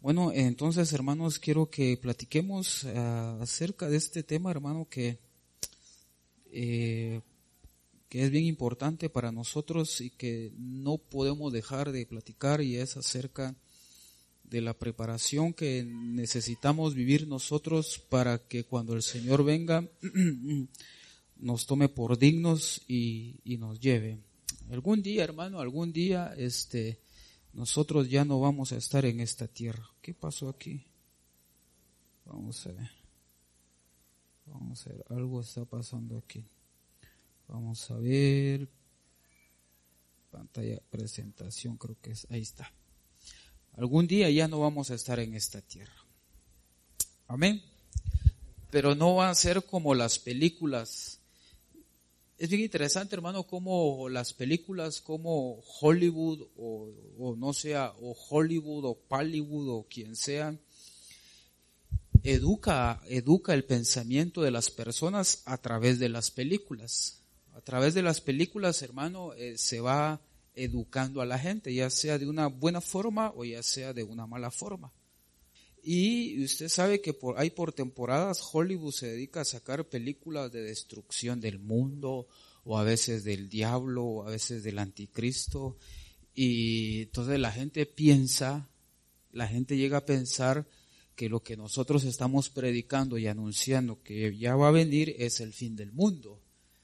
Bueno, entonces, hermanos, quiero que platiquemos acerca de este tema, hermano, que es bien importante para nosotros y que no podemos dejar de platicar, y es acerca de la preparación que necesitamos vivir nosotros para que cuando el Señor venga nos tome por dignos y nos lleve. Algún día, hermano, nosotros ya no vamos a estar en esta tierra. ¿Qué pasó aquí? Vamos a ver, algo está pasando aquí. Vamos a ver, pantalla, presentación, creo que es, ahí está. Algún día ya no vamos a estar en esta tierra. Amén. Pero no va a ser como las películas. Es bien interesante, hermano, como las películas como Hollywood o Hollywood o Pallywood o quien sea, educa el pensamiento de las personas a través de las películas. A través de las películas, hermano, se va educando a la gente, ya sea de una buena forma o ya sea de una mala forma. Y usted sabe que por temporadas Hollywood se dedica a sacar películas de destrucción del mundo, o a veces del diablo, o a veces del anticristo. Y entonces la gente llega a pensar que lo que nosotros estamos predicando y anunciando que ya va a venir es el fin del mundo.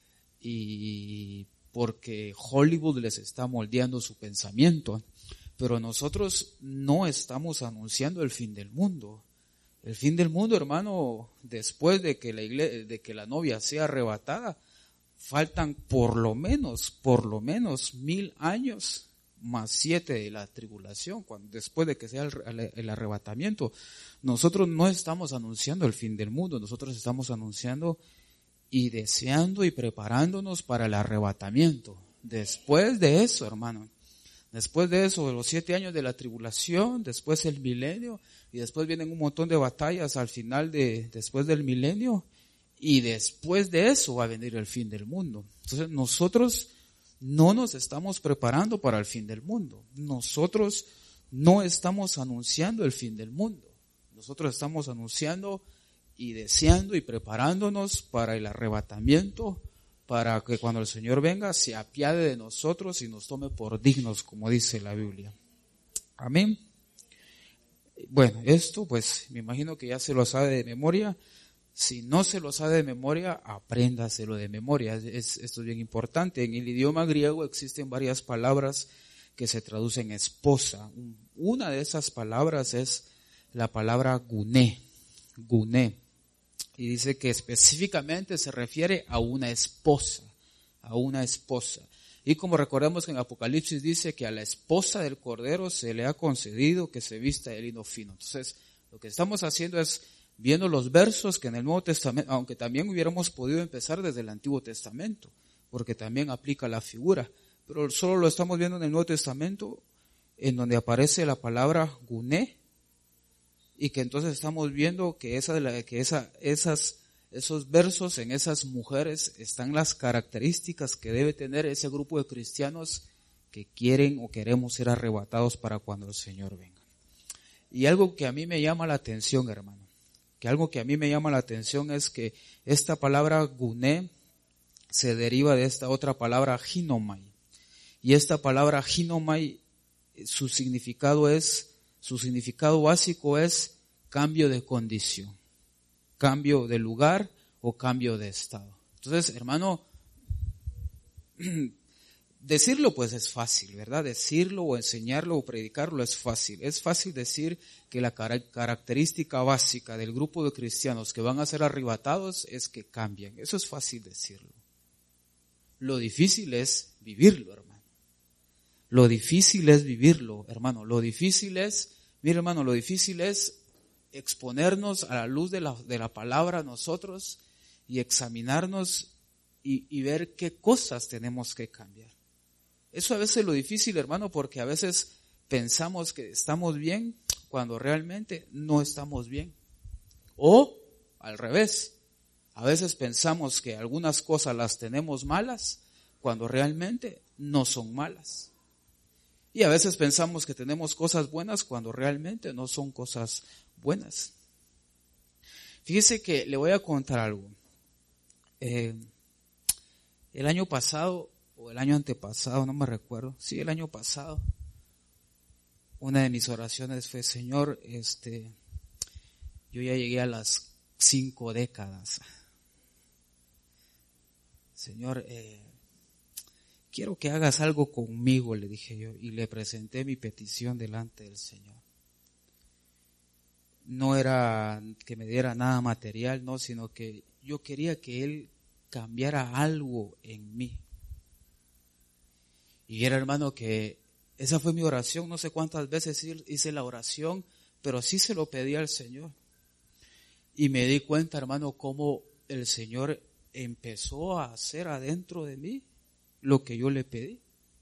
Y porque Hollywood les está moldeando su pensamiento. Pero nosotros no estamos anunciando el fin del mundo. El fin del mundo, hermano, después de que la novia sea arrebatada, faltan por lo menos 1000 años más 7 de la tribulación, después de que sea el arrebatamiento. Nosotros no estamos anunciando el fin del mundo, nosotros estamos anunciando y deseando y preparándonos para el arrebatamiento. Después de eso, hermano, después de eso, de los 7 años de la tribulación, después el milenio, y después vienen un montón de batallas al final después del milenio, y después de eso va a venir el fin del mundo. Entonces nosotros no nos estamos preparando para el fin del mundo. Nosotros no estamos anunciando el fin del mundo. Nosotros estamos anunciando y deseando y preparándonos para el arrebatamiento, para que cuando el Señor venga se apiade de nosotros y nos tome por dignos, como dice la Biblia. Amén. Bueno, esto pues me imagino que ya se lo sabe de memoria. Si no se lo sabe de memoria, apréndaselo de memoria. Esto es bien importante. En el idioma griego existen varias palabras que se traducen esposa. Una de esas palabras es la palabra guné. Y dice que específicamente se refiere a una esposa. Y como recordamos que en Apocalipsis dice que a la esposa del Cordero se le ha concedido que se vista de lino fino. Entonces, lo que estamos haciendo es viendo los versos que en el Nuevo Testamento, aunque también hubiéramos podido empezar desde el Antiguo Testamento, porque también aplica la figura, pero solo lo estamos viendo en el Nuevo Testamento, en donde aparece la palabra guné, y que entonces estamos viendo que esos versos, en esas mujeres están las características que debe tener ese grupo de cristianos que quieren o queremos ser arrebatados para cuando el Señor venga. Y algo que a mí me llama la atención, hermano, es que esta palabra guné se deriva de esta otra palabra ginomai. Y esta palabra ginomai, su significado básico es cambio de condición, cambio de lugar o cambio de estado. Entonces, hermano, decirlo pues es fácil, ¿verdad? Decirlo o enseñarlo o predicarlo es fácil. Es fácil decir que la característica básica del grupo de cristianos que van a ser arrebatados es que cambian. Eso es fácil decirlo. Lo difícil es vivirlo, hermano. Lo difícil es exponernos a la luz de la palabra nosotros y examinarnos y ver qué cosas tenemos que cambiar. Eso a veces es lo difícil, hermano, porque a veces pensamos que estamos bien cuando realmente no estamos bien. O al revés, a veces pensamos que algunas cosas las tenemos malas cuando realmente no son malas. Y a veces pensamos que tenemos cosas buenas cuando realmente no son cosas buenas. Fíjese que le voy a contar algo. El año pasado, o el año antepasado, no me recuerdo. Sí, el año pasado. Una de mis oraciones fue, Señor, yo ya llegué a las 5 décadas. Señor, quiero que hagas algo conmigo, le dije yo, y le presenté mi petición delante del Señor. No era que me diera nada material, no, sino que yo quería que Él cambiara algo en mí. Y era, hermano, que esa fue mi oración. No sé cuántas veces hice la oración, pero sí se lo pedí al Señor. Y me di cuenta, hermano, cómo el Señor empezó a hacer adentro de mí lo que yo le pedí.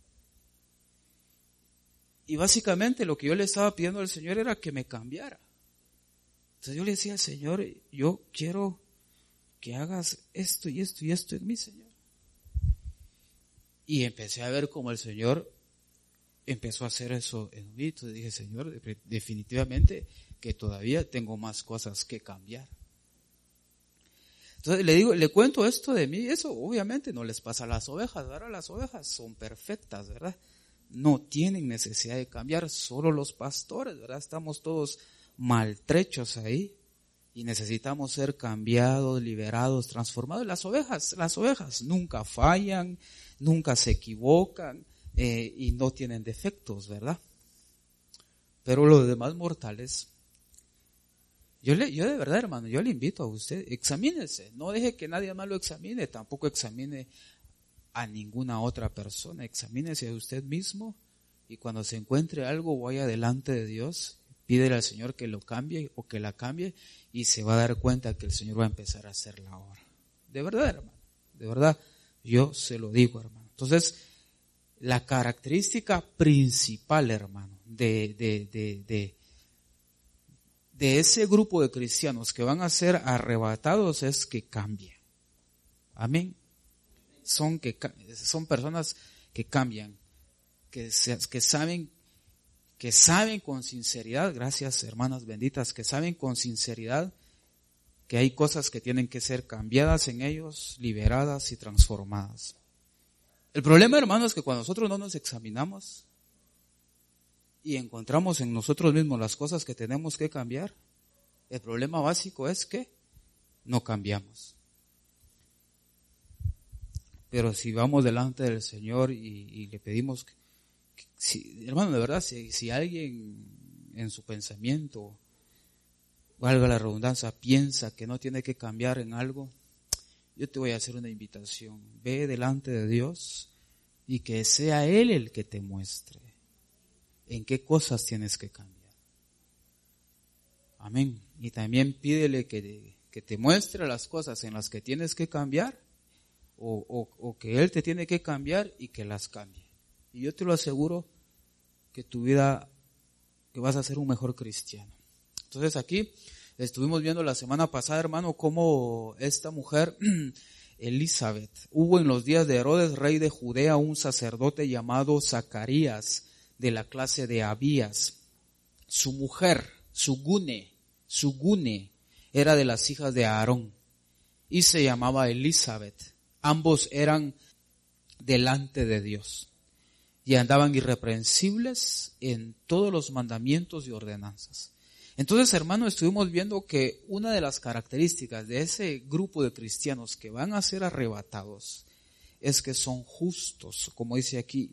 Y básicamente lo que yo le estaba pidiendo al Señor era que me cambiara. Entonces yo le decía al Señor, yo quiero que hagas esto y esto y esto en mí, Señor. Y empecé a ver cómo el Señor empezó a hacer eso en mí. Entonces dije, Señor, definitivamente que todavía tengo más cosas que cambiar. Entonces le cuento esto de mí. Eso obviamente no les pasa a las ovejas, ¿verdad? Las ovejas son perfectas, ¿verdad? No tienen necesidad de cambiar, solo los pastores, ¿verdad? Estamos todos maltrechos ahí y necesitamos ser cambiados, liberados, transformados. Las ovejas nunca fallan, nunca se equivocan y no tienen defectos, ¿verdad? Pero los demás mortales, yo de verdad, hermano, yo le invito a usted, examínese, no deje que nadie más lo examine, tampoco examine a ninguna otra persona, examínese a usted mismo y cuando se encuentre algo vaya delante de Dios, pídele al Señor que lo cambie o que la cambie y se va a dar cuenta que el Señor va a empezar a hacer la obra. De verdad, hermano, de verdad, yo se lo digo, hermano. Entonces, la característica principal, hermano, de ese grupo de cristianos que van a ser arrebatados es que cambien. Amén. Son personas que cambian, que saben con sinceridad, gracias hermanas benditas, que saben con sinceridad que hay cosas que tienen que ser cambiadas en ellos, liberadas y transformadas. El problema, hermanos, es que cuando nosotros no nos examinamos y encontramos en nosotros mismos las cosas que tenemos que cambiar, el problema básico es que no cambiamos. Pero si vamos delante del Señor y le pedimos, hermano, de verdad, si alguien en su pensamiento, valga la redundancia, piensa que no tiene que cambiar en algo, yo te voy a hacer una invitación. Ve delante de Dios y que sea Él el que te muestre en qué cosas tienes que cambiar. Amén. Y también pídele que te muestre las cosas en las que tienes que cambiar o que Él te tiene que cambiar y que las cambie. Y yo te lo aseguro que tu vida, que vas a ser un mejor cristiano. Entonces aquí estuvimos viendo la semana pasada, hermano, cómo esta mujer, Elizabeth, hubo en los días de Herodes, rey de Judea, un sacerdote llamado Zacarías, de la clase de Abías. Su mujer, Sugune, era de las hijas de Aarón y se llamaba Elizabeth. Ambos eran delante de Dios y andaban irreprensibles en todos los mandamientos y ordenanzas. Entonces, hermano, estuvimos viendo que una de las características de ese grupo de cristianos que van a ser arrebatados es que son justos, como dice aquí,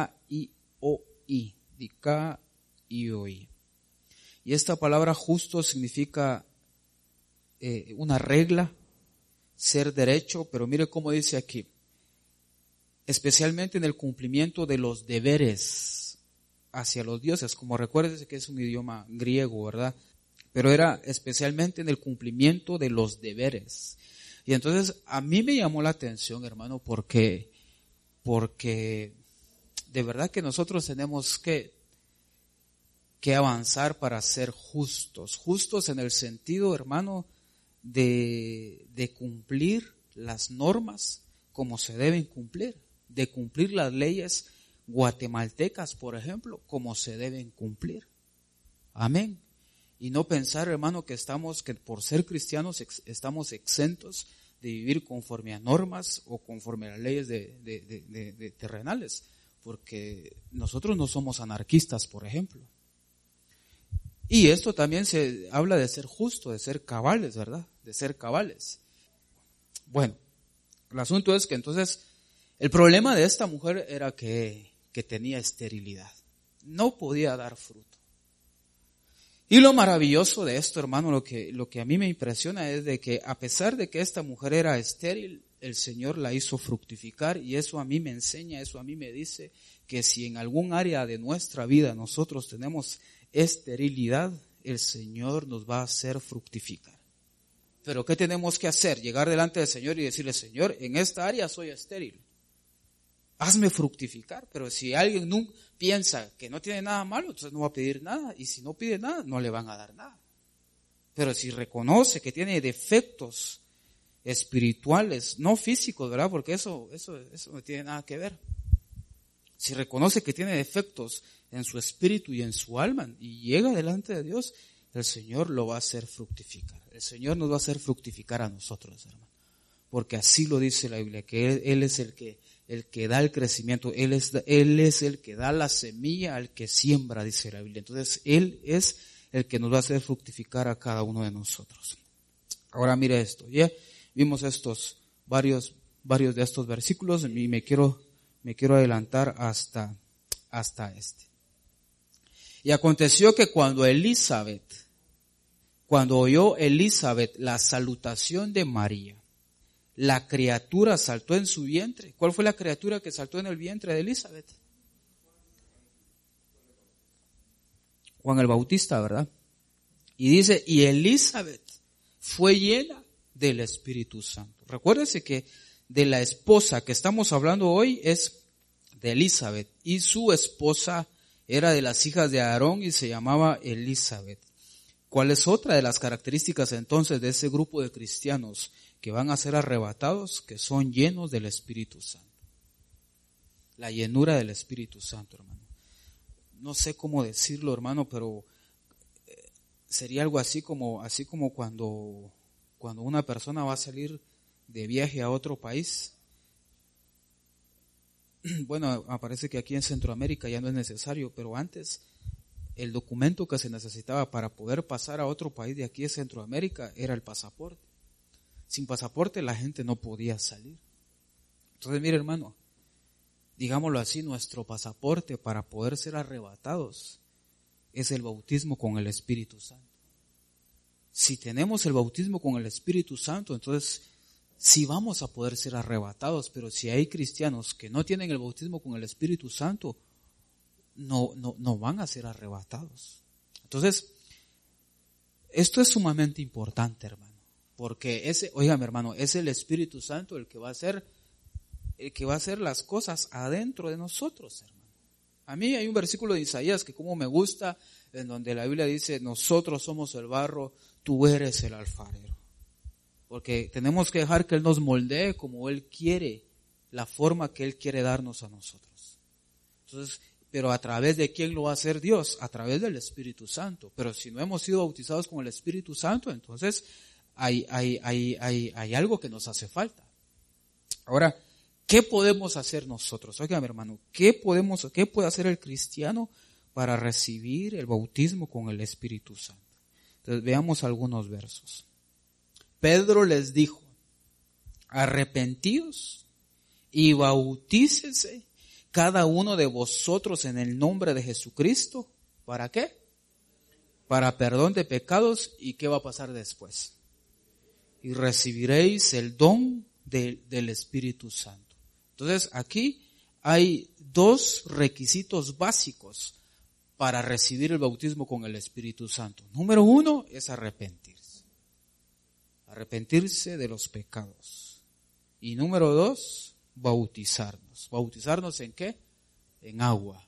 dikaioi. Y esta palabra justo significa una regla, ser derecho, pero mire cómo dice aquí, especialmente en el cumplimiento de los deberes hacia los dioses, como recuérdense que es un idioma griego, ¿verdad? Pero era especialmente en el cumplimiento de los deberes. Y entonces a mí me llamó la atención, hermano, porque de verdad que nosotros tenemos que avanzar para ser justos en el sentido, hermano, de cumplir las normas como se deben cumplir, de cumplir las leyes guatemaltecas, por ejemplo, como se deben cumplir. Amén. Y no pensar, hermano, que por ser cristianos estamos exentos de vivir conforme a normas o conforme a las leyes de terrenales, porque nosotros no somos anarquistas, por ejemplo. Y esto también se habla de ser justo, de ser cabales, ¿verdad? De ser cabales. Bueno, el asunto es que entonces el problema de esta mujer era que tenía esterilidad. No podía dar fruto. Y lo maravilloso de esto, hermano, lo que a mí me impresiona es de que a pesar de que esta mujer era estéril, el Señor la hizo fructificar, y eso a mí me enseña, eso a mí me dice que si en algún área de nuestra vida nosotros tenemos esterilidad, el Señor nos va a hacer fructificar. Pero ¿qué tenemos que hacer? Llegar delante del Señor y decirle: Señor, en esta área soy estéril, hazme fructificar. Pero si alguien nunca piensa que no tiene nada malo, entonces no va a pedir nada, y si no pide nada, no le van a dar nada. Pero si reconoce que tiene defectos espirituales, no físicos, ¿verdad? Porque eso no tiene nada que ver. Si reconoce que tiene defectos en su espíritu y en su alma y llega delante de Dios, el Señor lo va a hacer fructificar. El Señor nos va a hacer fructificar a nosotros, hermano. Porque así lo dice la Biblia, que Él es el que da el crecimiento, Él es el que da la semilla al que siembra, dice la Biblia. Entonces Él es el que nos va a hacer fructificar a cada uno de nosotros. Ahora mire esto, ya vimos estos varios de estos versículos y me quiero adelantar hasta este. Y aconteció que cuando oyó Elizabeth la salutación de María, la criatura saltó en su vientre. ¿Cuál fue la criatura que saltó en el vientre de Elizabeth? Juan el Bautista, ¿verdad? Y dice, y Elizabeth fue llena del Espíritu Santo. Recuérdese que de la esposa que estamos hablando hoy es de Elizabeth, y su esposa era de las hijas de Aarón y se llamaba Elizabeth. ¿Cuál es otra de las características entonces de ese grupo de cristianos que van a ser arrebatados? Que son llenos del Espíritu Santo. La llenura del Espíritu Santo, hermano. No sé cómo decirlo, hermano, pero sería algo así como cuando una persona va a salir de viaje a otro país. Bueno, parece que aquí en Centroamérica ya no es necesario, pero antes el documento que se necesitaba para poder pasar a otro país de aquí de Centroamérica era el pasaporte. Sin pasaporte la gente no podía salir. Entonces, mire, hermano, digámoslo así, nuestro pasaporte para poder ser arrebatados es el bautismo con el Espíritu Santo. Si tenemos el bautismo con el Espíritu Santo, entonces sí vamos a poder ser arrebatados. Pero si hay cristianos que no tienen el bautismo con el Espíritu Santo, no van a ser arrebatados. Entonces, esto es sumamente importante, hermano, porque óigame, hermano, es el Espíritu Santo el que va a hacer las cosas adentro de nosotros, hermano. A mí hay un versículo de Isaías que como me gusta, en donde la Biblia dice: nosotros somos el barro, tú eres el alfarero. Porque tenemos que dejar que Él nos moldee como Él quiere, la forma que Él quiere darnos a nosotros. Entonces, pero ¿a través de quién lo va a hacer Dios? A través del Espíritu Santo. Pero si no hemos sido bautizados con el Espíritu Santo, entonces hay algo que nos hace falta. Ahora, ¿qué podemos hacer nosotros? Oiga, mi hermano, ¿qué puede hacer el cristiano para recibir el bautismo con el Espíritu Santo? Entonces, veamos algunos versos. Pedro les dijo: arrepentíos y bautícese cada uno de vosotros en el nombre de Jesucristo. ¿Para qué? Para perdón de pecados. ¿Y qué va a pasar después? Y recibiréis el don del Espíritu Santo. Entonces aquí hay dos requisitos básicos para recibir el bautismo con el Espíritu Santo. Número 1 es arrepentirse. Arrepentirse de los pecados. Y número 2, bautizarnos. ¿Bautizarnos en qué? En agua.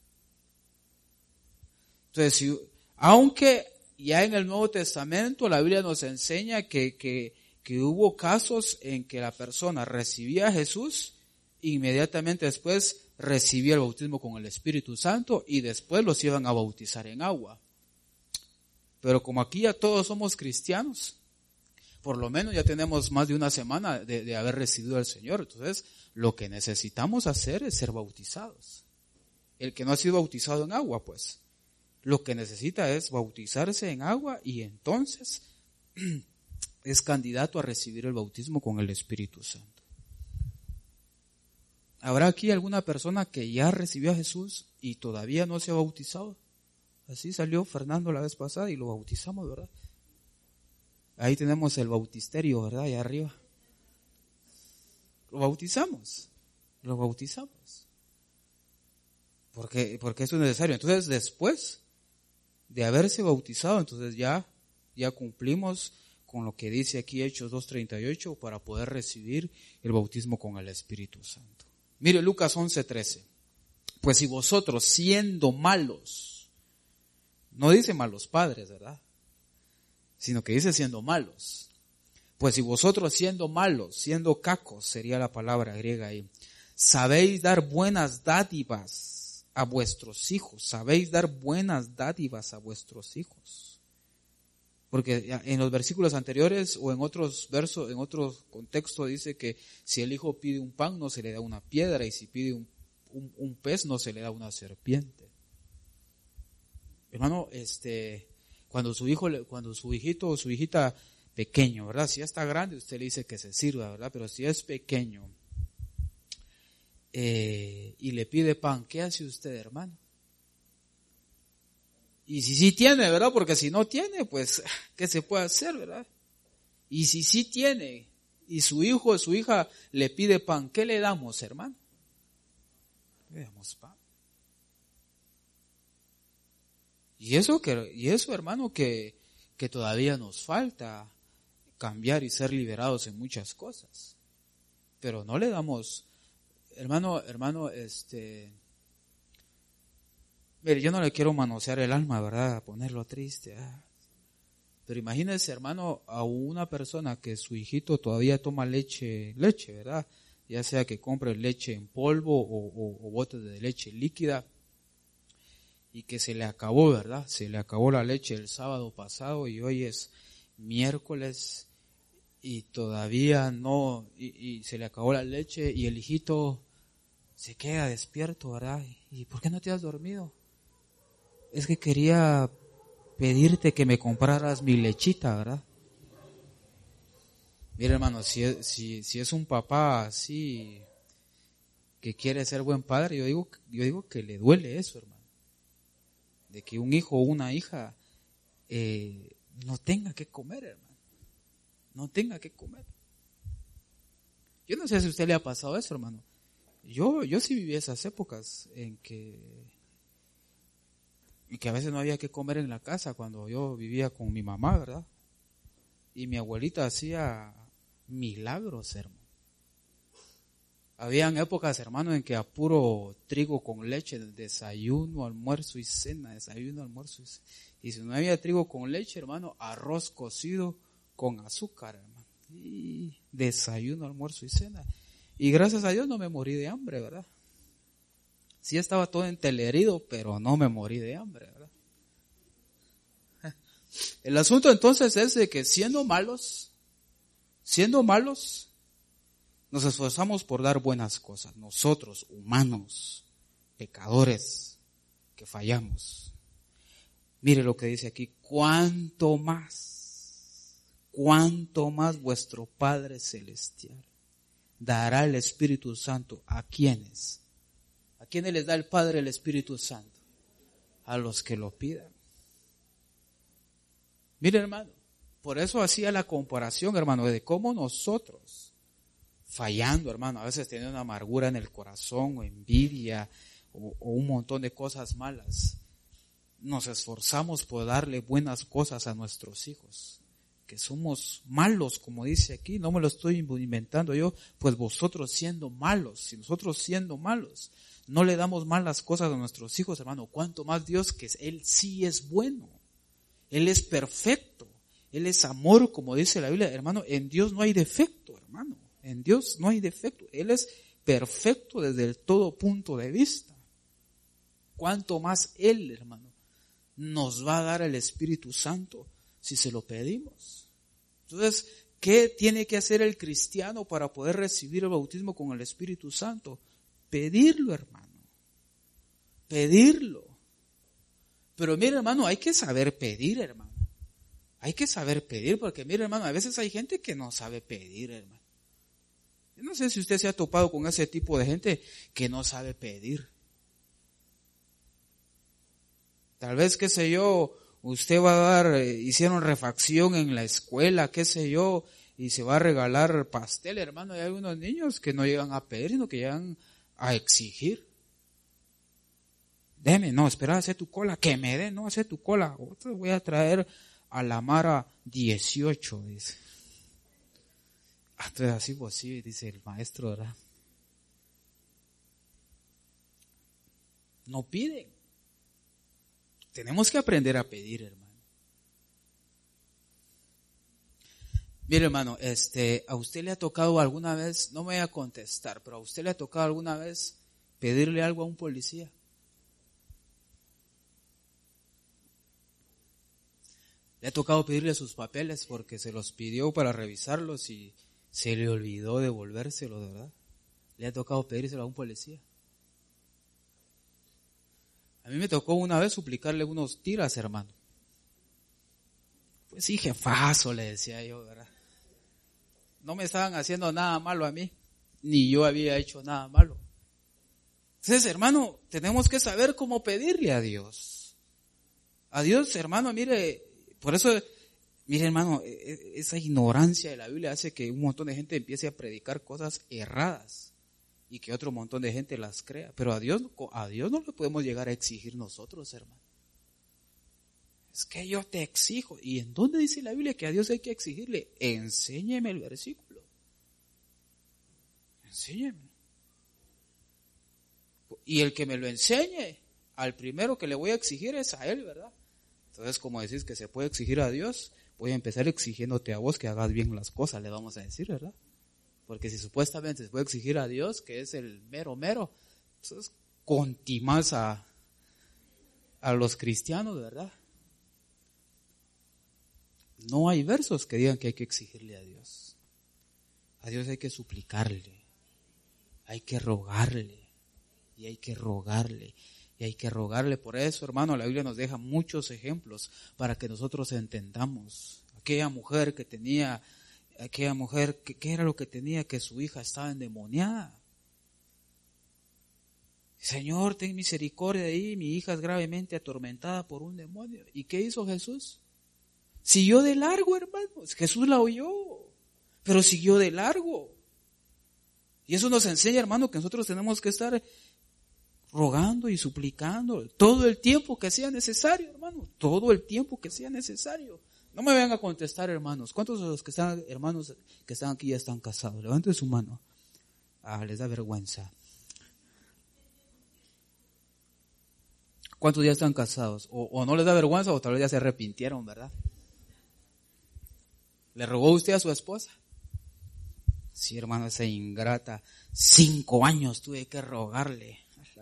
Entonces, aunque ya en el Nuevo Testamento la Biblia nos enseña que hubo casos en que la persona recibía a Jesús, inmediatamente después recibía el bautismo con el Espíritu Santo y después los iban a bautizar en agua. Pero como aquí ya todos somos cristianos, por lo menos ya tenemos más de una semana de haber recibido al Señor. Entonces, lo que necesitamos hacer es ser bautizados. El que no ha sido bautizado en agua, pues, lo que necesita es bautizarse en agua y entonces es candidato a recibir el bautismo con el Espíritu Santo. ¿Habrá aquí alguna persona que ya recibió a Jesús y todavía no se ha bautizado? Así salió Fernando la vez pasada y lo bautizamos, ¿verdad? Ahí tenemos el bautisterio, ¿verdad? Allá arriba. Lo bautizamos. Porque eso es necesario. Entonces, después de haberse bautizado, entonces ya cumplimos con lo que dice aquí Hechos 2:38 para poder recibir el bautismo con el Espíritu Santo. Mire Lucas 11:13. Pues si vosotros siendo malos, no dice malos padres, ¿verdad? Sino que dice siendo malos. Pues si vosotros siendo malos, siendo cacos, sería la palabra griega ahí, sabéis dar buenas dádivas a vuestros hijos, Porque en los versículos anteriores o en otros versos, en otro contexto dice que si el hijo pide un pan no se le da una piedra y si pide un pez no se le da una serpiente. Hermano, cuando su hijito o su hijita pequeño, ¿verdad? Si ya está grande, usted le dice que se sirva, ¿verdad? Pero si es pequeño y le pide pan, ¿qué hace usted, hermano? Y si sí tiene, ¿verdad? Porque si no tiene, pues, ¿qué se puede hacer, verdad? Y si sí tiene y su hijo o su hija le pide pan, ¿qué le damos, hermano? Le damos pan. Y eso, hermano, que todavía nos falta cambiar y ser liberados en muchas cosas. Pero no le damos, hermano, mire, yo no le quiero manosear el alma, ¿verdad? Ponerlo triste. Pero imagínese, hermano, a una persona que su hijito todavía toma leche, ¿verdad? Ya sea que compre leche en polvo o botes de leche líquida. Y que se le acabó, ¿verdad? Se le acabó la leche el sábado pasado y hoy es miércoles y todavía no, y se le acabó la leche y el hijito se queda despierto, ¿verdad? ¿Y por qué no te has dormido? Es que quería pedirte que me compraras mi lechita, ¿verdad? Mira, hermano, si es un papá así que quiere ser buen padre, yo digo que le duele eso, hermano. De que un hijo o una hija no tenga que comer, hermano. No tenga que comer. Yo no sé si a usted le ha pasado eso, hermano. Yo sí viví esas épocas en que a veces no había que comer en la casa cuando yo vivía con mi mamá, ¿verdad? Y mi abuelita hacía milagros, hermano. Habían épocas, hermano, en que a puro trigo con leche, desayuno, almuerzo y cena, Y si no había trigo con leche, hermano, arroz cocido con azúcar, hermano. Y desayuno, almuerzo y cena. Y gracias a Dios no me morí de hambre, ¿verdad? Sí estaba todo entelerido, pero no me morí de hambre, ¿verdad? El asunto entonces es de que siendo malos, nos esforzamos por dar buenas cosas. Nosotros, humanos, pecadores, que fallamos. Mire lo que dice aquí. Cuánto más vuestro Padre Celestial dará el Espíritu Santo a quienes. ¿A quiénes les da el Padre el Espíritu Santo? A los que lo pidan. Mire, hermano, por eso hacía la comparación, hermano, de cómo nosotros, fallando, hermano, a veces teniendo una amargura en el corazón o envidia o un montón de cosas malas, nos esforzamos por darle buenas cosas a nuestros hijos, que somos malos, como dice aquí, no me lo estoy inventando yo, pues vosotros siendo malos, si nosotros siendo malos no le damos malas cosas a nuestros hijos, hermano, cuánto más Dios, que Él sí es bueno, Él es perfecto, Él es amor, como dice la Biblia, hermano, en Dios no hay defecto, hermano. En Dios no hay defecto. Él es perfecto desde el todo punto de vista. ¿Cuánto más Él, hermano, nos va a dar el Espíritu Santo si se lo pedimos? Entonces, ¿qué tiene que hacer el cristiano para poder recibir el bautismo con el Espíritu Santo? Pedirlo, hermano. Pedirlo. Pero mire, hermano, hay que saber pedir, hermano. Hay que saber pedir, porque mire, hermano, a veces hay gente que no sabe pedir, hermano. Yo no sé si usted se ha topado con ese tipo de gente que no sabe pedir. Tal vez, qué sé yo, usted va a dar, hicieron refacción en la escuela, qué sé yo, y se va a regalar pastel, hermano, y hay unos niños que no llegan a pedir, sino que llegan a exigir. Deme, no, espera, hace tu cola, que me dé, no, hace tu cola. Te voy a traer a la Mara 18, dice. Entonces así pues sí, dice el maestro, ¿verdad? No piden. Tenemos que aprender a pedir, hermano. Mire, hermano, a usted le ha tocado alguna vez, no me voy a contestar, pero a usted le ha tocado alguna vez pedirle algo a un policía. Le ha tocado pedirle sus papeles porque se los pidió para revisarlos y se le olvidó devolvérselo, de verdad. Le ha tocado pedírselo a un policía. A mí me tocó una vez suplicarle unos tiras, hermano. Pues sí, jefazo, le decía yo, ¿verdad? No me estaban haciendo nada malo a mí, ni yo había hecho nada malo. Entonces, hermano, tenemos que saber cómo pedirle a Dios. A Dios, hermano, mire, por eso, mire, hermano, esa ignorancia de la Biblia hace que un montón de gente empiece a predicar cosas erradas y que otro montón de gente las crea. Pero a Dios no le podemos llegar a exigir nosotros, hermano. Es que yo te exijo. ¿Y en dónde dice la Biblia que a Dios hay que exigirle? Enséñeme el versículo. Enséñeme. Y el que me lo enseñe, al primero que le voy a exigir es a Él, ¿verdad? Entonces, como decís que se puede exigir a Dios, voy a empezar exigiéndote a vos que hagas bien las cosas, le vamos a decir, ¿verdad? Porque si supuestamente se puede exigir a Dios, que es el mero, entonces contimás a los cristianos, ¿verdad? No hay versos que digan que hay que exigirle a Dios. A Dios hay que suplicarle, hay que rogarle, y hay que rogarle. Y hay que rogarle. Por eso, hermano, la Biblia nos deja muchos ejemplos para que nosotros entendamos. Aquella mujer, ¿qué era lo que tenía? Que su hija estaba endemoniada. Señor, ten misericordia de ahí, mi hija es gravemente atormentada por un demonio. ¿Y qué hizo Jesús? Siguió de largo, hermano. Jesús la oyó, pero siguió de largo. Y eso nos enseña, hermano, que nosotros tenemos que estar rogando y suplicando todo el tiempo que sea necesario, hermano, todo el tiempo que sea necesario. No me vayan a contestar, hermanos. ¿Cuántos de los que están, hermanos que están aquí ya están casados? Levanten su mano. Les da vergüenza. ¿Cuántos ya están casados? O no les da vergüenza o tal vez ya se arrepintieron, ¿verdad? ¿Le rogó usted a su esposa? Sí, hermano, esa ingrata. 5 años tuve que rogarle.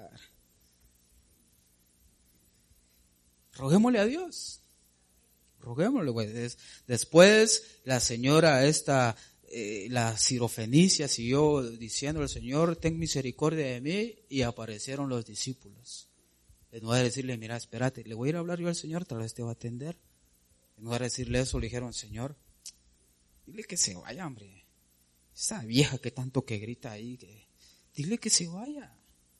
Roguémosle a Dios. Roguémosle, pues. Después la señora la sirofenicia siguió diciendo al Señor, ten misericordia de mí, y aparecieron los discípulos. En lugar de decirle, mira, espérate, le voy a ir a hablar yo al Señor, tal vez te va a atender. En lugar de decirle eso, le dijeron, Señor, dile que se vaya, hombre. Esa vieja que tanto que grita ahí, dile que se vaya.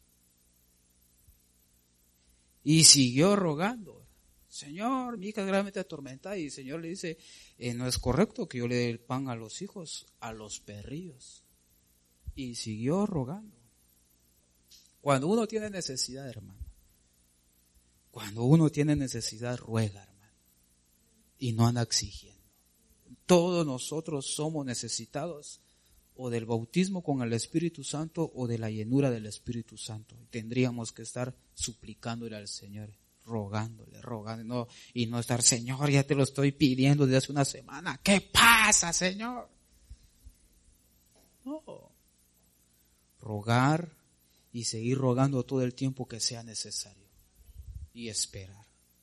Y siguió rogando. Señor, mi hija es gravemente atormentada. Y el Señor le dice, no es correcto que yo le dé el pan a los hijos, a los perrillos. Y siguió rogando. Cuando uno tiene necesidad, hermano, cuando uno tiene necesidad, ruega, hermano, y no anda exigiendo. Todos nosotros somos necesitados o del bautismo con el Espíritu Santo o de la llenura del Espíritu Santo. Tendríamos que estar suplicándole al Señor, rogándole, y no estar, Señor, ya te lo estoy pidiendo desde hace una semana. ¿Qué pasa, Señor? No. rogar y seguir rogando todo el tiempo que sea necesario y esperar.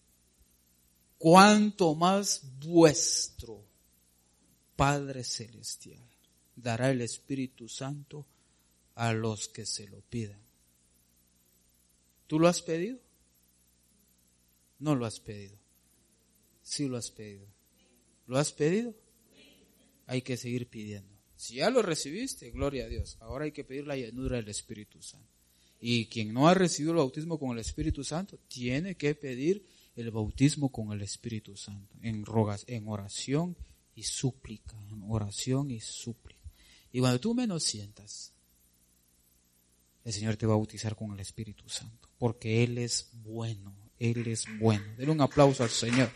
Cuanto más vuestro Padre Celestial dará el Espíritu Santo a los que se lo pidan. ¿Tú lo has pedido? No lo has pedido. Sí lo has pedido. ¿Lo has pedido? Hay que seguir pidiendo. Si ya lo recibiste, gloria a Dios. Ahora hay que pedir la llenura del Espíritu Santo. Y quien no ha recibido el bautismo con el Espíritu Santo, tiene que pedir el bautismo con el Espíritu Santo. En oración y súplica. En oración y súplica. Y cuando tú menos sientas, el Señor te va a bautizar con el Espíritu Santo. Porque Él es bueno. Él es bueno. Denle un aplauso al Señor.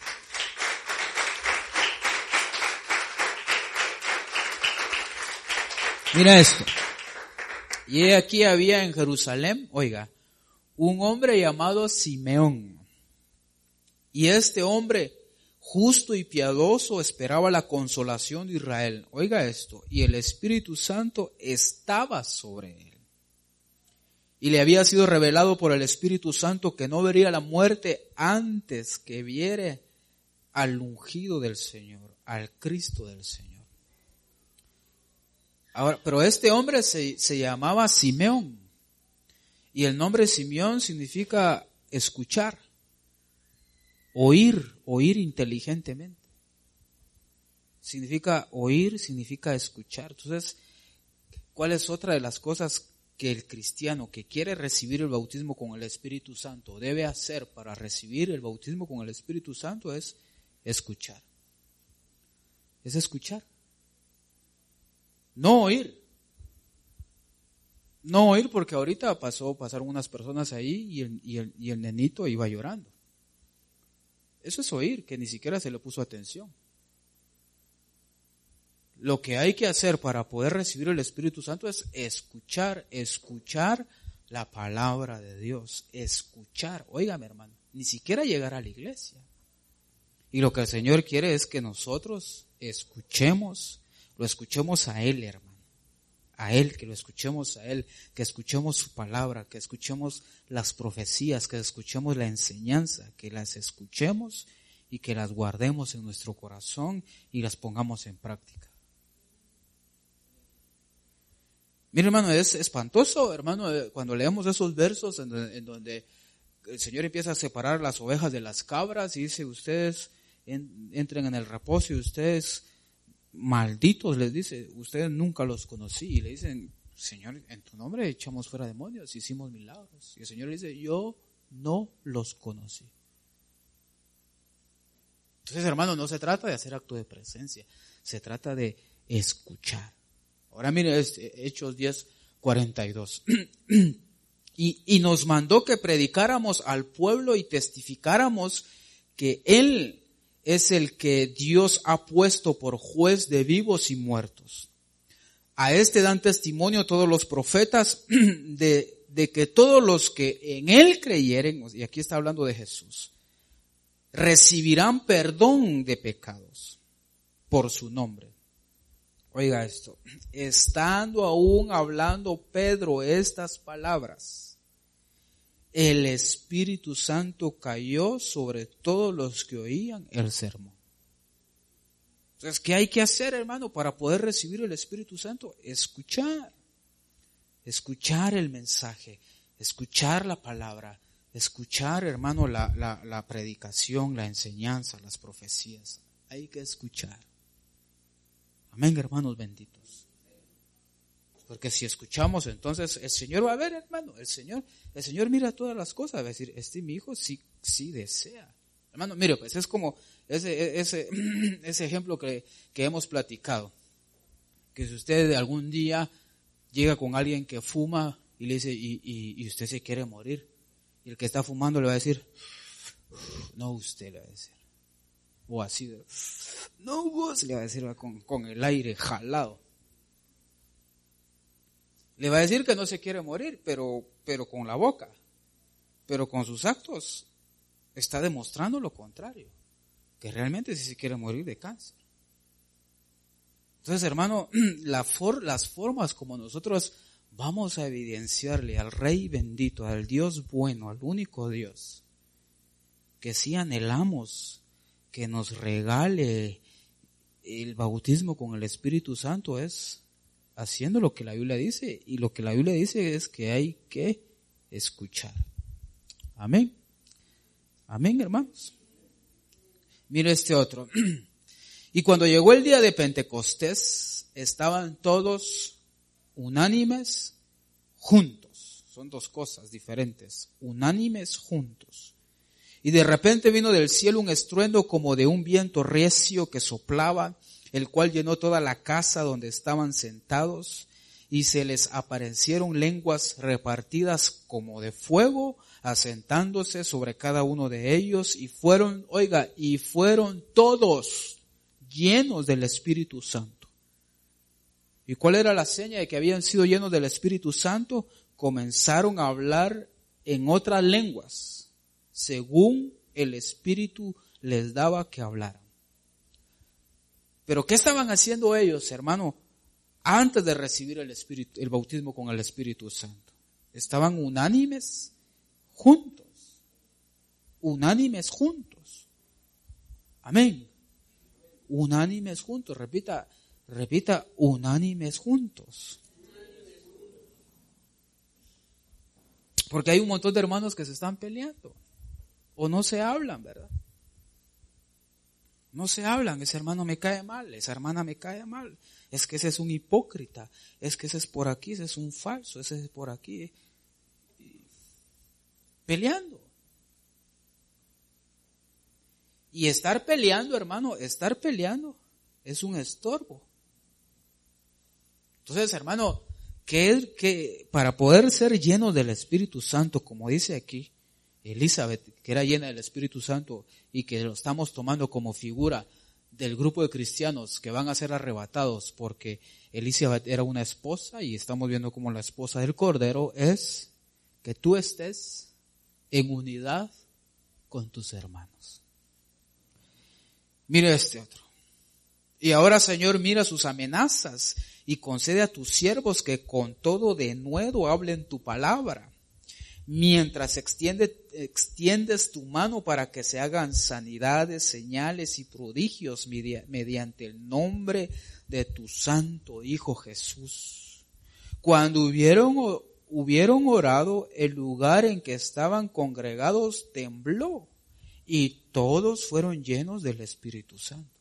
Mira esto. Y aquí había en Jerusalén, oiga, un hombre llamado Simeón. Y este hombre, justo y piadoso, esperaba la consolación de Israel. Oiga esto. Y el Espíritu Santo estaba sobre él. Y le había sido revelado por el Espíritu Santo que no vería la muerte antes que viere al ungido del Señor, al Cristo del Señor. Ahora, pero este hombre se llamaba Simeón. Y el nombre Simeón significa escuchar, oír inteligentemente. Significa oír, significa escuchar. Entonces, ¿cuál es otra de las cosas que el cristiano que quiere recibir el bautismo con el Espíritu Santo debe hacer para recibir el bautismo con el Espíritu Santo? Es escuchar. Es escuchar. No oír. No oír porque ahorita pasaron unas personas ahí y el nenito iba llorando. Eso es oír, que ni siquiera se le puso atención. Lo que hay que hacer para poder recibir el Espíritu Santo es escuchar la palabra de Dios. Escuchar. Óigame, hermano, ni siquiera llegar a la iglesia. Y lo que el Señor quiere es que nosotros lo escuchemos a Él, hermano. A Él, que lo escuchemos a Él, que escuchemos su palabra, que escuchemos las profecías, que escuchemos la enseñanza, que las escuchemos y que las guardemos en nuestro corazón y las pongamos en práctica. Mira, hermano, es espantoso, hermano, cuando leemos esos versos en donde el Señor empieza a separar las ovejas de las cabras y dice, ustedes entren en el reposo y ustedes malditos, les dice, ustedes nunca los conocí. Y le dicen, Señor, en tu nombre echamos fuera demonios, hicimos milagros. Y el Señor le dice, yo no los conocí. Entonces, hermano, no se trata de hacer acto de presencia, se trata de escuchar. Ahora mire Hechos 10:42. Y nos mandó que predicáramos al pueblo y testificáramos que Él es el que Dios ha puesto por juez de vivos y muertos. A este dan testimonio todos los profetas de que todos los que en Él creyeren, y aquí está hablando de Jesús, recibirán perdón de pecados por su nombre. Oiga esto, estando aún hablando Pedro estas palabras, el Espíritu Santo cayó sobre todos los que oían el sermón. Entonces, ¿qué hay que hacer, hermano, para poder recibir el Espíritu Santo? Escuchar el mensaje, escuchar la palabra, escuchar, hermano, la predicación, la enseñanza, las profecías. Hay que escuchar. Amén, hermanos benditos. Porque si escuchamos, entonces el Señor va a ver, hermano, el Señor mira todas las cosas, va a decir, mi hijo sí desea. Hermano, mire, pues es como ese ejemplo que hemos platicado. Que si usted algún día llega con alguien que fuma y le dice, y usted se quiere morir, y el que está fumando le va a decir, no, usted le va a decir. O así, no vos, le va a decir con el aire jalado. Le va a decir que no se quiere morir, pero con la boca. Pero con sus actos está demostrando lo contrario. Que realmente sí se quiere morir de cáncer. Entonces, hermano, las formas como nosotros vamos a evidenciarle al Rey bendito, al Dios bueno, al único Dios, que sí anhelamos que nos regale el bautismo con el Espíritu Santo, es haciendo lo que la Biblia dice, y lo que la Biblia dice es que hay que escuchar. Amén. Amén, hermanos. Mire este otro. Y cuando llegó el día de Pentecostés, estaban todos unánimes juntos. Son dos cosas diferentes. Unánimes juntos. Y de repente vino del cielo un estruendo como de un viento recio que soplaba, el cual llenó toda la casa donde estaban sentados, y se les aparecieron lenguas repartidas como de fuego, asentándose sobre cada uno de ellos, y fueron todos llenos del Espíritu Santo. ¿Y cuál era la seña de que habían sido llenos del Espíritu Santo? Comenzaron a hablar en otras lenguas, según el Espíritu les daba que hablaran. Pero ¿qué estaban haciendo ellos, hermano, antes de recibir el bautismo con el Espíritu Santo? Estaban unánimes juntos. Unánimes juntos. Amén. Unánimes juntos. Repita, unánimes juntos. Porque hay un montón de hermanos que se están peleando. O no se hablan, ¿verdad? No se hablan. Ese hermano me cae mal, esa hermana me cae mal. Es que ese es un hipócrita. Es que ese es por aquí, ese es un falso, ese es por aquí. Peleando. Y estar peleando, hermano, es un estorbo. Entonces, hermano, que para poder ser llenos del Espíritu Santo, como dice aquí Elizabeth, que era llena del Espíritu Santo y que lo estamos tomando como figura del grupo de cristianos que van a ser arrebatados, porque Elizabeth era una esposa y estamos viendo como la esposa del Cordero, es que tú estés en unidad con tus hermanos. Mire este otro. Y ahora, Señor, mira sus amenazas y concede a tus siervos que con todo denuedo hablen tu palabra, mientras extiendes tu mano para que se hagan sanidades, señales y prodigios mediante el nombre de tu santo Hijo Jesús. Cuando hubieron orado, el lugar en que estaban congregados tembló y todos fueron llenos del Espíritu Santo.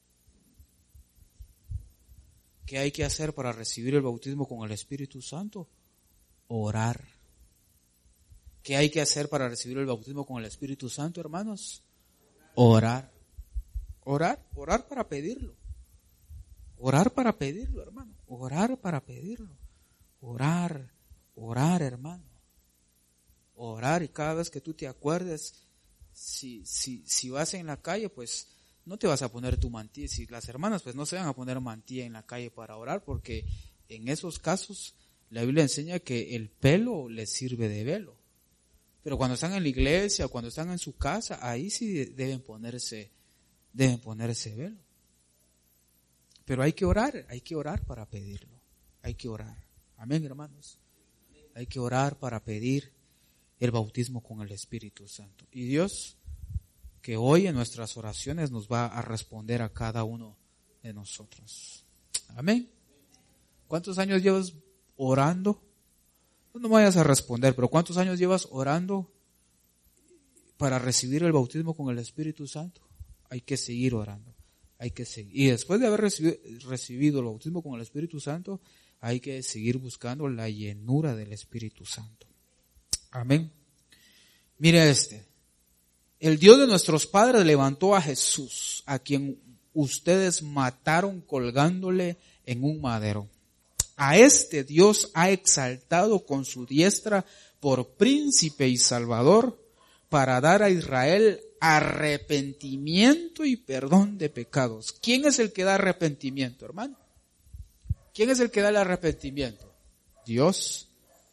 ¿Qué hay que hacer para recibir el bautismo con el Espíritu Santo? Orar. ¿Qué hay que hacer para recibir el bautismo con el Espíritu Santo, hermanos? Orar. Orar para pedirlo. Orar para pedirlo, hermano. Orar para pedirlo. Orar, hermano. Orar, y cada vez que tú te acuerdes, si vas en la calle, pues no te vas a poner tu mantilla. Si las hermanas, pues no se van a poner mantilla en la calle para orar, porque en esos casos la Biblia enseña que el pelo les sirve de velo. Pero cuando están en la iglesia, cuando están en su casa, ahí sí deben ponerse velo. Pero hay que orar para pedirlo. Hay que orar. Amén, hermanos. Hay que orar para pedir el bautismo con el Espíritu Santo. Y Dios, que hoy en nuestras oraciones nos va a responder a cada uno de nosotros. Amén. ¿Cuántos años llevas orando? No me vayas a responder, pero ¿cuántos años llevas orando para recibir el bautismo con el Espíritu Santo? Hay que seguir orando. Hay que seguir. Y después de haber recibido el bautismo con el Espíritu Santo, hay que seguir buscando la llenura del Espíritu Santo. Amén. Mire este. El Dios de nuestros padres levantó a Jesús, a quien ustedes mataron colgándole en un madero. A este Dios ha exaltado con su diestra por príncipe y salvador, para dar a Israel arrepentimiento y perdón de pecados. ¿Quién es el que da arrepentimiento, hermano? ¿Quién es el que da el arrepentimiento? Dios.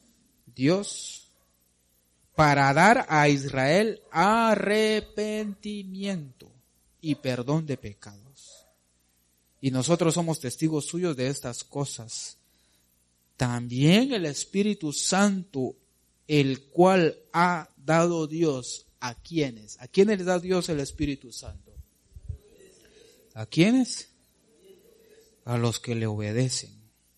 Para dar a Israel arrepentimiento y perdón de pecados. Y nosotros somos testigos suyos de estas cosas, también el Espíritu Santo, el cual ha dado Dios. ¿A quiénes? ¿A quiénes le da Dios el Espíritu Santo? ¿A quiénes? A los que le obedecen.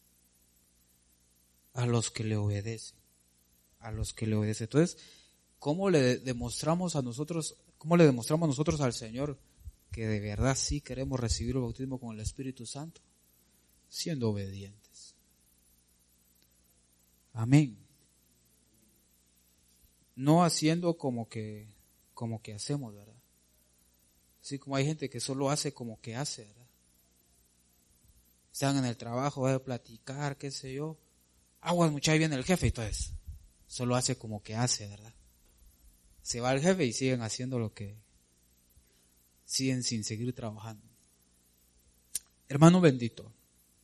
A los que le obedecen. A los que le obedecen. Entonces, ¿cómo le demostramos nosotros al Señor que de verdad sí queremos recibir el bautismo con el Espíritu Santo? Siendo obedientes. Amén. No haciendo como que hacemos, ¿verdad? Así como hay gente que solo hace como que hace, ¿verdad? Están en el trabajo, van a platicar, qué sé yo. Aguas, muchacho, ahí viene el jefe, y entonces solo hace como que hace, ¿verdad? Se va el jefe y siguen haciendo siguen sin seguir trabajando. Hermano bendito,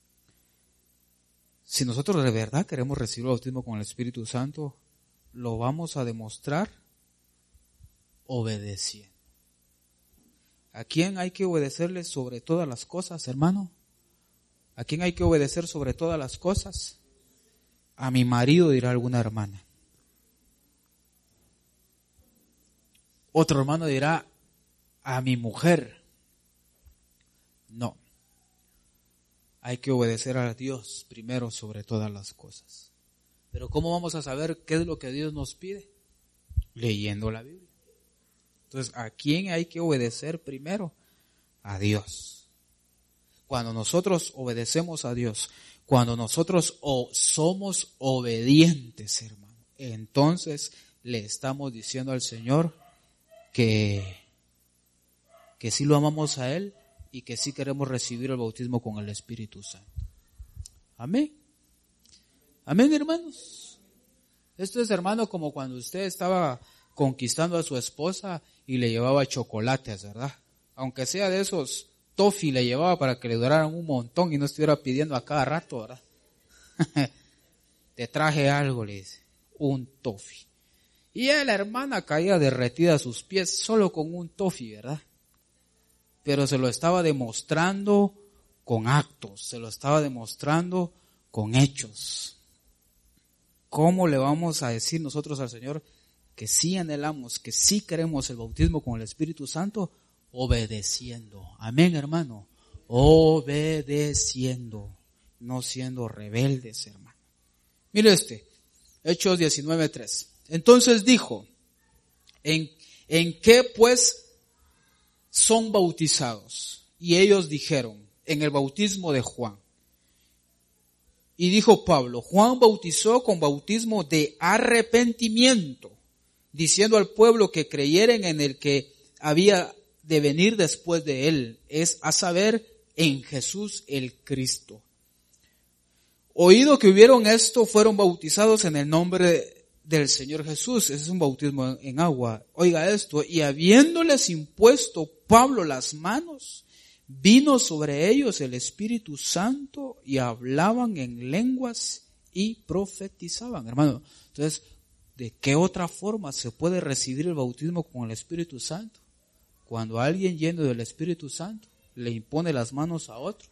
si nosotros de verdad queremos recibir el bautismo con el Espíritu Santo, lo vamos a demostrar obedeciendo. ¿A quién hay que obedecerle sobre todas las cosas, hermano? ¿A quién hay que obedecer sobre todas las cosas? A mi marido, dirá alguna hermana. Otro hermano dirá, a mi mujer. No. Hay que obedecer a Dios primero sobre todas las cosas. Pero ¿cómo vamos a saber qué es lo que Dios nos pide? Leyendo la Biblia. Entonces, ¿a quién hay que obedecer primero? A Dios. Cuando nosotros obedecemos a Dios, cuando nosotros somos obedientes, hermano, entonces le estamos diciendo al Señor que sí lo amamos a Él y que sí queremos recibir el bautismo con el Espíritu Santo. Amén. Amén, hermanos. Esto es, hermano, como cuando usted estaba conquistando a su esposa y le llevaba chocolates, ¿verdad? Aunque sea de esos toffee le llevaba para que le duraran un montón y no estuviera pidiendo a cada rato, ¿verdad? Te traje algo, le dice, un toffee. Y la hermana caía derretida a sus pies solo con un toffee, ¿verdad? Pero se lo estaba demostrando con actos, se lo estaba demostrando con hechos. ¿Cómo le vamos a decir nosotros al Señor que sí anhelamos, que sí queremos el bautismo con el Espíritu Santo? Obedeciendo. Amén, hermano. Obedeciendo, no siendo rebeldes, hermano. Mire Hechos 19:3. Entonces dijo, ¿en qué pues son bautizados? Y ellos dijeron, en el bautismo de Juan. Y dijo Pablo, Juan bautizó con bautismo de arrepentimiento, diciendo al pueblo que creyeren en el que había de venir después de él, es a saber, en Jesús el Cristo. Oído que hubieron esto, fueron bautizados en el nombre del Señor Jesús. Ese es un bautismo en agua. Oiga esto, y habiéndoles impuesto Pablo las manos, vino sobre ellos el Espíritu Santo y hablaban en lenguas y profetizaban. Hermano, entonces, ¿de qué otra forma se puede recibir el bautismo con el Espíritu Santo? Cuando alguien lleno del Espíritu Santo le impone las manos a otro.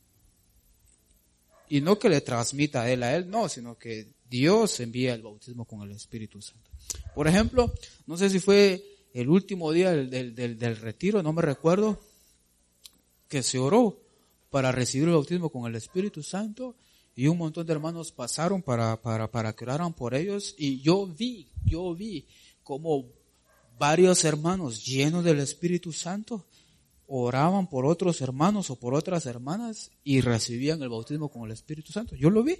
Y no que le transmita a él, no, sino que Dios envía el bautismo con el Espíritu Santo. Por ejemplo, no sé si fue el último día del retiro, no me recuerdo, que se oró para recibir el bautismo con el Espíritu Santo y un montón de hermanos pasaron para que oraran por ellos y yo vi como varios hermanos llenos del Espíritu Santo oraban por otros hermanos o por otras hermanas y recibían el bautismo con el Espíritu Santo. Yo lo vi.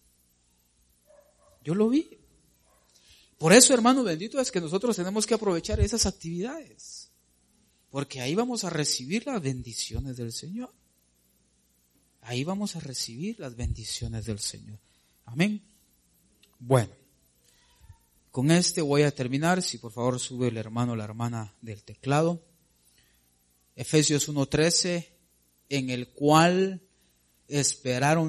Por eso, hermano bendito, es que nosotros tenemos que aprovechar esas actividades. Porque ahí vamos a recibir las bendiciones del Señor. Ahí vamos a recibir las bendiciones del Señor. Amén. Bueno, con voy a terminar. Si por favor sube el hermano o la hermana del teclado. Efesios 1:13, en el cual esperaron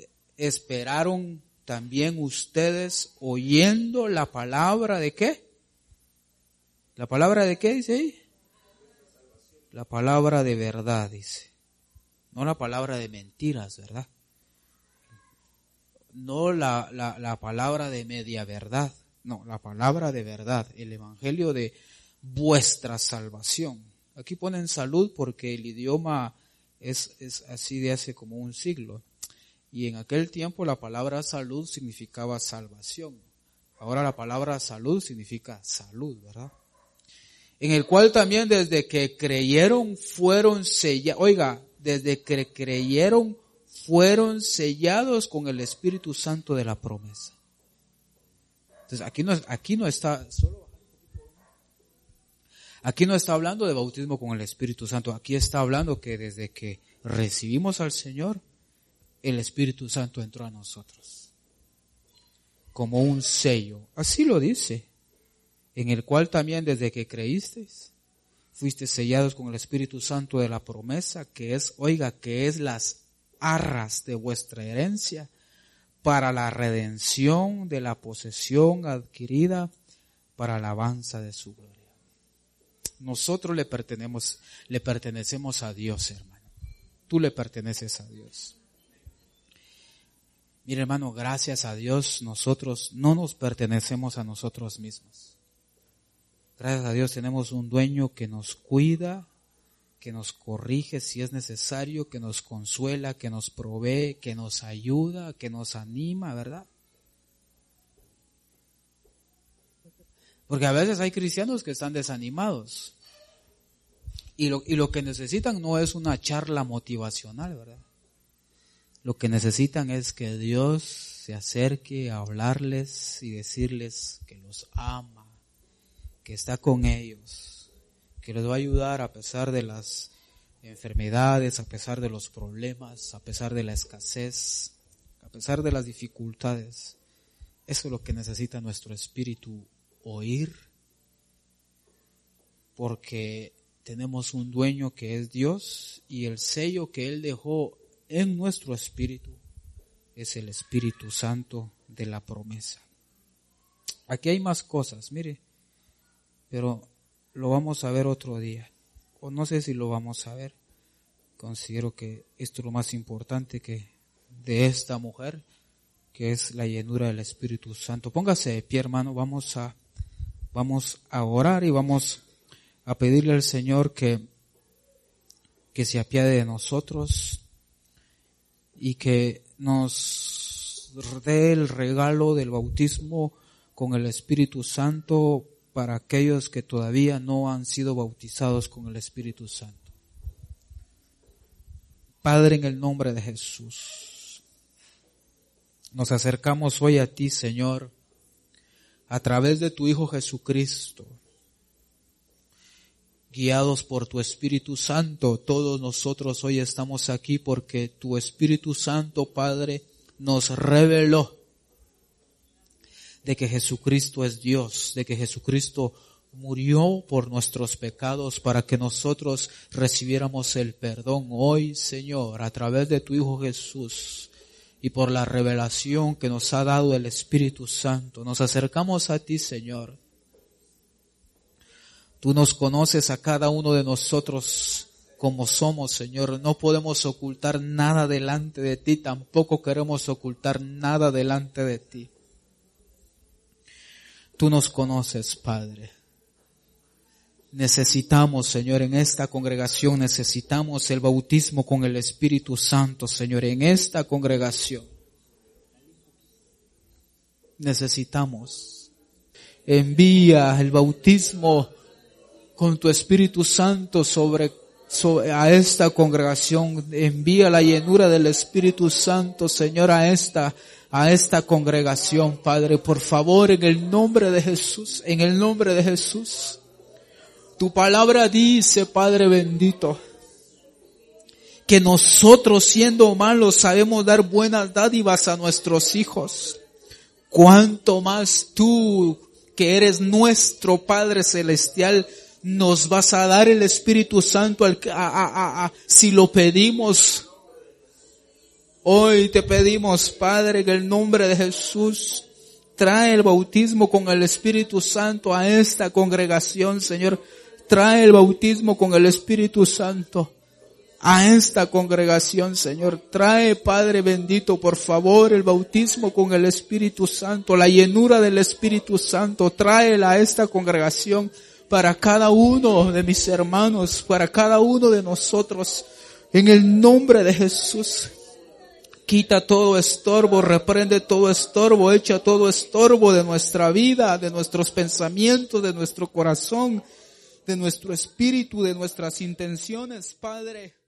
también ustedes oyendo la palabra de ¿qué? ¿La palabra de qué dice ahí? La palabra de verdad, dice. No la palabra de mentiras, ¿verdad? no la palabra de media verdad, no, la palabra de verdad, el evangelio de vuestra salvación. Aquí ponen salud porque el idioma es así de hace como un siglo. Y en aquel tiempo la palabra salud significaba salvación. Ahora la palabra salud significa salud, ¿verdad? En el cual también desde que creyeron fueron sellados. Oiga, desde que creyeron fueron sellados con el Espíritu Santo de la promesa. Entonces aquí no está hablando de bautismo con el Espíritu Santo. Aquí está hablando que desde que recibimos al Señor, el Espíritu Santo entró a nosotros. Como un sello. Así lo dice. En el cual también desde que creísteis, fuisteis sellados con el Espíritu Santo de la promesa, que es las arras de vuestra herencia, para la redención de la posesión adquirida, para alabanza de su gloria. Nosotros le pertenecemos a Dios, hermano. Tú le perteneces a Dios. Mire, hermano, gracias a Dios, nosotros no nos pertenecemos a nosotros mismos. Gracias a Dios tenemos un dueño que nos cuida, que nos corrige si es necesario, que nos consuela, que nos provee, que nos ayuda, que nos anima, ¿verdad? Porque a veces hay cristianos que están desanimados y lo que necesitan no es una charla motivacional, ¿verdad? Lo que necesitan es que Dios se acerque a hablarles y decirles que los ama, que está con ellos, que les va a ayudar a pesar de las enfermedades, a pesar de los problemas, a pesar de la escasez, a pesar de las dificultades. Eso es lo que necesita nuestro espíritu oír, porque tenemos un dueño que es Dios y el sello que Él dejó en nuestro espíritu es el Espíritu Santo de la promesa. Aquí hay más cosas, mire, pero lo vamos a ver otro día, o no sé si lo vamos a ver. Considero que esto es lo más importante que de esta mujer, que es la llenura del Espíritu Santo. Póngase de pie, hermano, vamos a orar y vamos a pedirle al Señor que se apiade de nosotros y que nos dé el regalo del bautismo con el Espíritu Santo para aquellos que todavía no han sido bautizados con el Espíritu Santo. Padre, en el nombre de Jesús, nos acercamos hoy a ti, Señor, a través de tu Hijo Jesucristo. Guiados por tu Espíritu Santo, todos nosotros hoy estamos aquí porque tu Espíritu Santo, Padre, nos reveló de que Jesucristo es Dios, de que Jesucristo murió por nuestros pecados para que nosotros recibiéramos el perdón. Hoy, Señor, a través de tu Hijo Jesús y por la revelación que nos ha dado el Espíritu Santo, nos acercamos a ti, Señor. Tú nos conoces a cada uno de nosotros como somos, Señor. No podemos ocultar nada delante de ti, tampoco queremos ocultar nada delante de ti. Tú nos conoces, Padre. Necesitamos, Señor, en esta congregación, necesitamos el bautismo con el Espíritu Santo, Señor, en esta congregación. Necesitamos. Envía el bautismo con tu Espíritu Santo sobre a esta congregación. Envía la llenura del Espíritu Santo, Señor, a esta congregación, Padre. Por favor, en el nombre de Jesús, en el nombre de Jesús. Tu palabra dice, Padre bendito, que nosotros siendo malos sabemos dar buenas dádivas a nuestros hijos. Cuánto más tú, que eres nuestro Padre Celestial, nos vas a dar el Espíritu Santo si lo pedimos. Hoy te pedimos, Padre, en el nombre de Jesús, trae el bautismo con el Espíritu Santo a esta congregación, Señor. Trae el bautismo con el Espíritu Santo. a esta congregación, Señor. Trae, Padre bendito, por favor, el bautismo con el Espíritu Santo, la llenura del Espíritu Santo. Tráela a esta congregación para cada uno de mis hermanos, para cada uno de nosotros. En el nombre de Jesús. Quita todo estorbo, reprende todo estorbo, echa todo estorbo de nuestra vida, de nuestros pensamientos, de nuestro corazón, de nuestro espíritu, de nuestras intenciones, Padre.